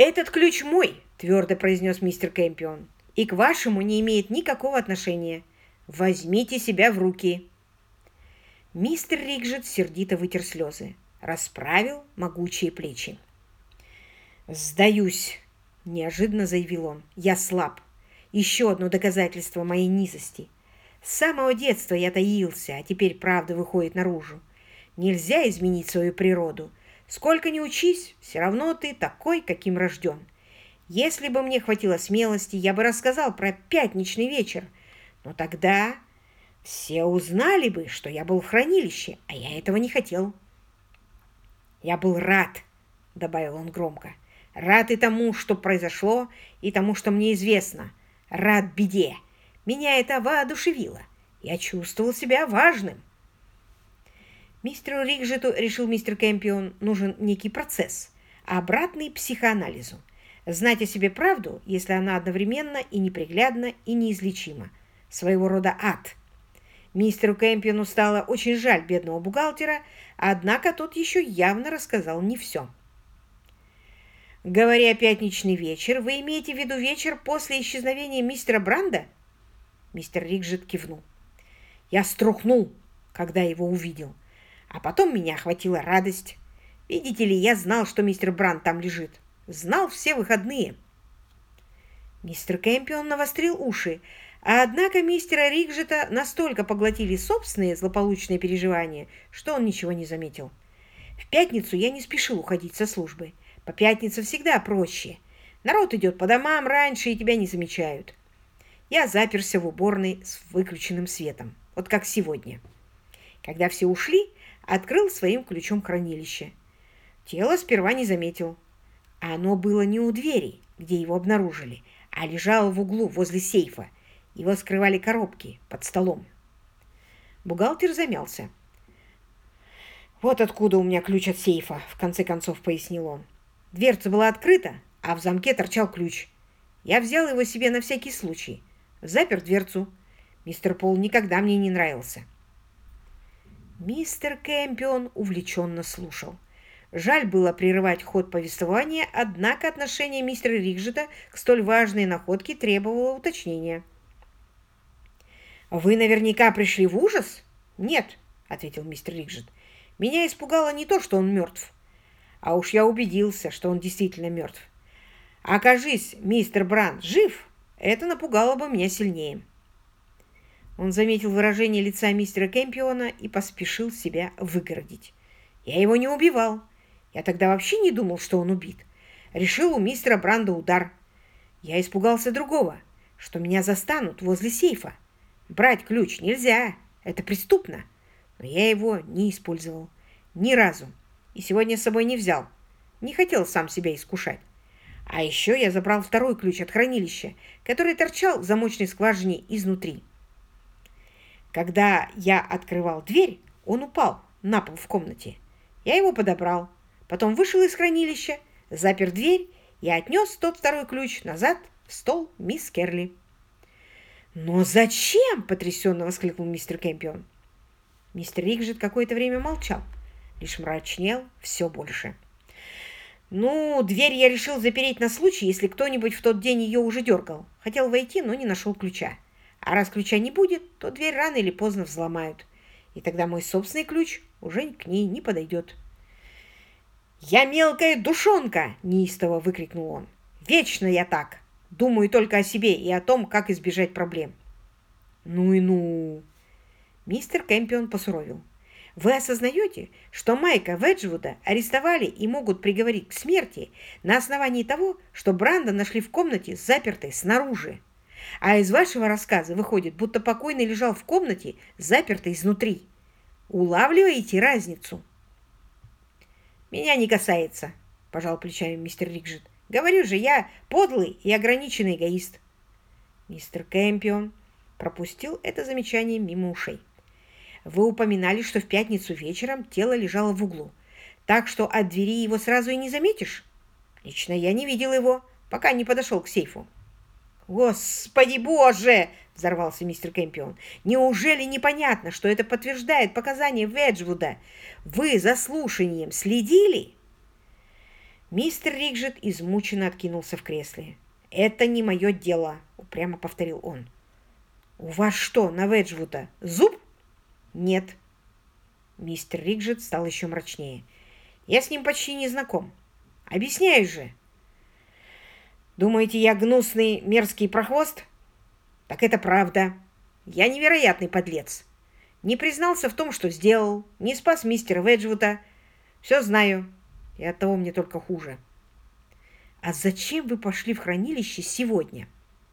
«Этот ключ мой», — твердо произнес мистер Кэмпион, «и к вашему не имеет никакого отношения. Возьмите себя в руки». Мистер Рикжет сердито вытер слезы, расправил могучие плечи. «Сдаюсь», — неожиданно заявил он. «Я слаб. Еще одно доказательство моей низости. С самого детства я таился, а теперь правда выходит наружу. Нельзя изменить свою природу. Сколько ни учись, все равно ты такой, каким рожден. Если бы мне хватило смелости, я бы рассказал про пятничный вечер. Но тогда все узнали бы, что я был в хранилище, а я этого не хотел. Я был рад, — добавил он громко, — рад и тому, что произошло, и тому, что мне известно. Рад беде. Меня это воодушевило. Я чувствовал себя важным. Мистеру Рикжету, решил мистер Кэмпион, нужен некий процесс, обратный психоанализу. Знать о себе правду, если она одновременно и неприглядна, и неизлечима. Своего рода ад. Мистеру Кэмпиону стало очень жаль бедного бухгалтера, однако тот еще явно рассказал не все. «Говоря пятничный вечер, вы имеете в виду вечер после исчезновения мистера Бранда?» Мистер Рикжет кивнул. «Я струхнул, когда его увидел. А потом меня охватила радость. Видите ли, я знал, что мистер Бранд там лежит. Знал все выходные». Мистер Кэмпион навострил уши, однако мистера Рикжета настолько поглотили собственные злополучные переживания, что он ничего не заметил. «В пятницу я не спешил уходить со службы. По пятницам всегда проще. Народ идет по домам раньше, и тебя не замечают. Я заперся в уборной с выключенным светом, вот как сегодня. Когда все ушли, открыл своим ключом хранилище. Тело сперва не заметил. Оно было не у двери, где его обнаружили, а лежало в углу возле сейфа. Его скрывали коробки под столом. Бухгалтер замялся. «Вот откуда у меня ключ от сейфа», — в конце концов пояснил он. «Дверца была открыта, а в замке торчал ключ. Я взял его себе на всякий случай. Запер дверцу. Мистер Пол никогда мне не нравился». Мистер Кэмпион увлеченно слушал. Жаль было прерывать ход повествования, однако отношение мистера Рикжета к столь важной находке требовало уточнения. «Вы наверняка пришли в ужас?» «Нет», — ответил мистер Рикжет. «Меня испугало не то, что он мертв, а уж я убедился, что он действительно мертв. Окажись, мистер Бранд жив, это напугало бы меня сильнее». Он заметил выражение лица мистера Кэмпиона и поспешил себя выгородить. «Я его не убивал. Я тогда вообще не думал, что он убит. Решил у мистера Бранда удар. Я испугался другого, что меня застанут возле сейфа. Брать ключ нельзя, это преступно. Но я его не использовал. Ни разу. И сегодня с собой не взял. Не хотел сам себя искушать. А еще я забрал второй ключ от хранилища, который торчал в замочной скважине изнутри. Когда я открывал дверь, он упал на пол в комнате. Я его подобрал. Потом вышел из хранилища, запер дверь и отнес тот второй ключ назад в стол мисс Керли. «Но зачем?» – потрясенно воскликнул мистер Кэмпион. Мистер Рикжет какое-то время молчал, лишь мрачнел все больше. «Ну, дверь я решил запереть на случай, если кто-нибудь в тот день ее уже дергал. Хотел войти, но не нашел ключа. А раз ключа не будет, то дверь рано или поздно взломают. И тогда мой собственный ключ уже к ней не подойдет». «Я мелкая душонка!» – неистово выкрикнул он. «Вечно я так! Думаю только о себе и о том, как избежать проблем». «Ну и ну!» Мистер Кэмпион посуровил. «Вы осознаете, что Майка Веджвуда арестовали и могут приговорить к смерти на основании того, что Бранда нашли в комнате, запертой снаружи? А из вашего рассказа выходит, будто покойный лежал в комнате, запертой изнутри. Улавливаете разницу?» «Меня не касается», – пожал плечами мистер Рикжет. «Говорю же, я подлый и ограниченный эгоист». Мистер Кэмпион пропустил это замечание мимо ушей. «Вы упоминали, что в пятницу вечером тело лежало в углу, так что от двери его сразу и не заметишь? Лично я не видел его, пока не подошел к сейфу». «Господи боже!» – взорвался мистер Кэмпион. «Неужели непонятно, что это подтверждает показания Веджвуда? Вы за слушанием следили?» Мистер Рикжет измученно откинулся в кресле. «Это не мое дело», — упрямо повторил он. «У вас что, на Веджвуда зуб?» «Нет». Мистер Рикжет стал еще мрачнее. «Я с ним почти не знаком. Объясняю же». «Думаете, я гнусный, мерзкий прохвост?» «Так это правда. Я невероятный подлец. Не признался в том, что сделал, не спас мистера Веджвуда. Все знаю, и оттого мне только хуже». «А зачем вы пошли в хранилище сегодня?»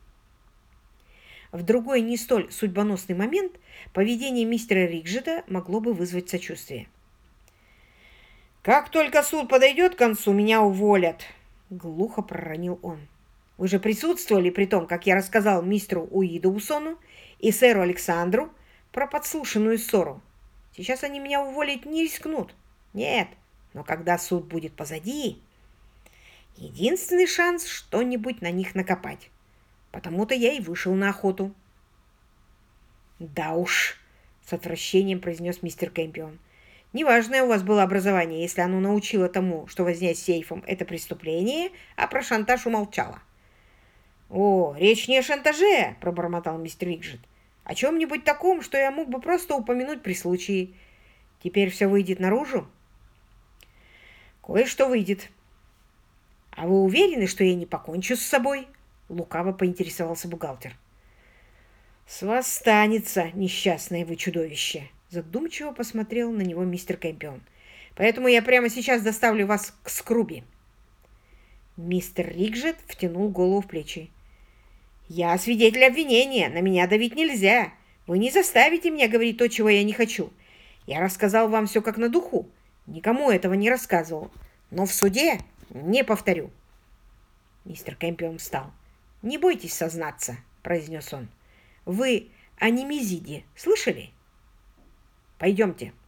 В другой не столь судьбоносный момент поведение мистера Рикжета могло бы вызвать сочувствие. «Как только суд подойдет к концу, меня уволят», — глухо проронил он. «Вы же присутствовали при том, как я рассказал мистеру Уидоусону и сэру Александру про подслушанную ссору. Сейчас они меня уволить не рискнут. Нет, но когда суд будет позади, единственный шанс что-нибудь на них накопать. Потому-то я и вышел на охоту». «Да уж», — с отвращением произнес мистер Кэмпион. «Неважное у вас было образование, если оно научило тому, что возня с сейфом — это преступление, а про шантаж умолчало». «О, речь не о шантаже», — пробормотал мистер Рикжет. «О чем-нибудь таком, что я мог бы просто упомянуть при случае. Теперь все выйдет наружу?» «Кое-что выйдет». «А вы уверены, что я не покончу с собой?» — лукаво поинтересовался бухгалтер. «С вас станется, несчастное вы чудовище!» — задумчиво посмотрел на него мистер Кэмпион. «Поэтому я прямо сейчас доставлю вас к Скруби». Мистер Рикжет втянул голову в плечи. «Я свидетель обвинения, на меня давить нельзя. Вы не заставите меня говорить то, чего я не хочу. Я рассказал вам все как на духу, никому этого не рассказывал, но в суде не повторю». Мистер Кэмпион встал. «Не бойтесь сознаться», — произнес он. «Вы о Немезиде слышали? Пойдемте».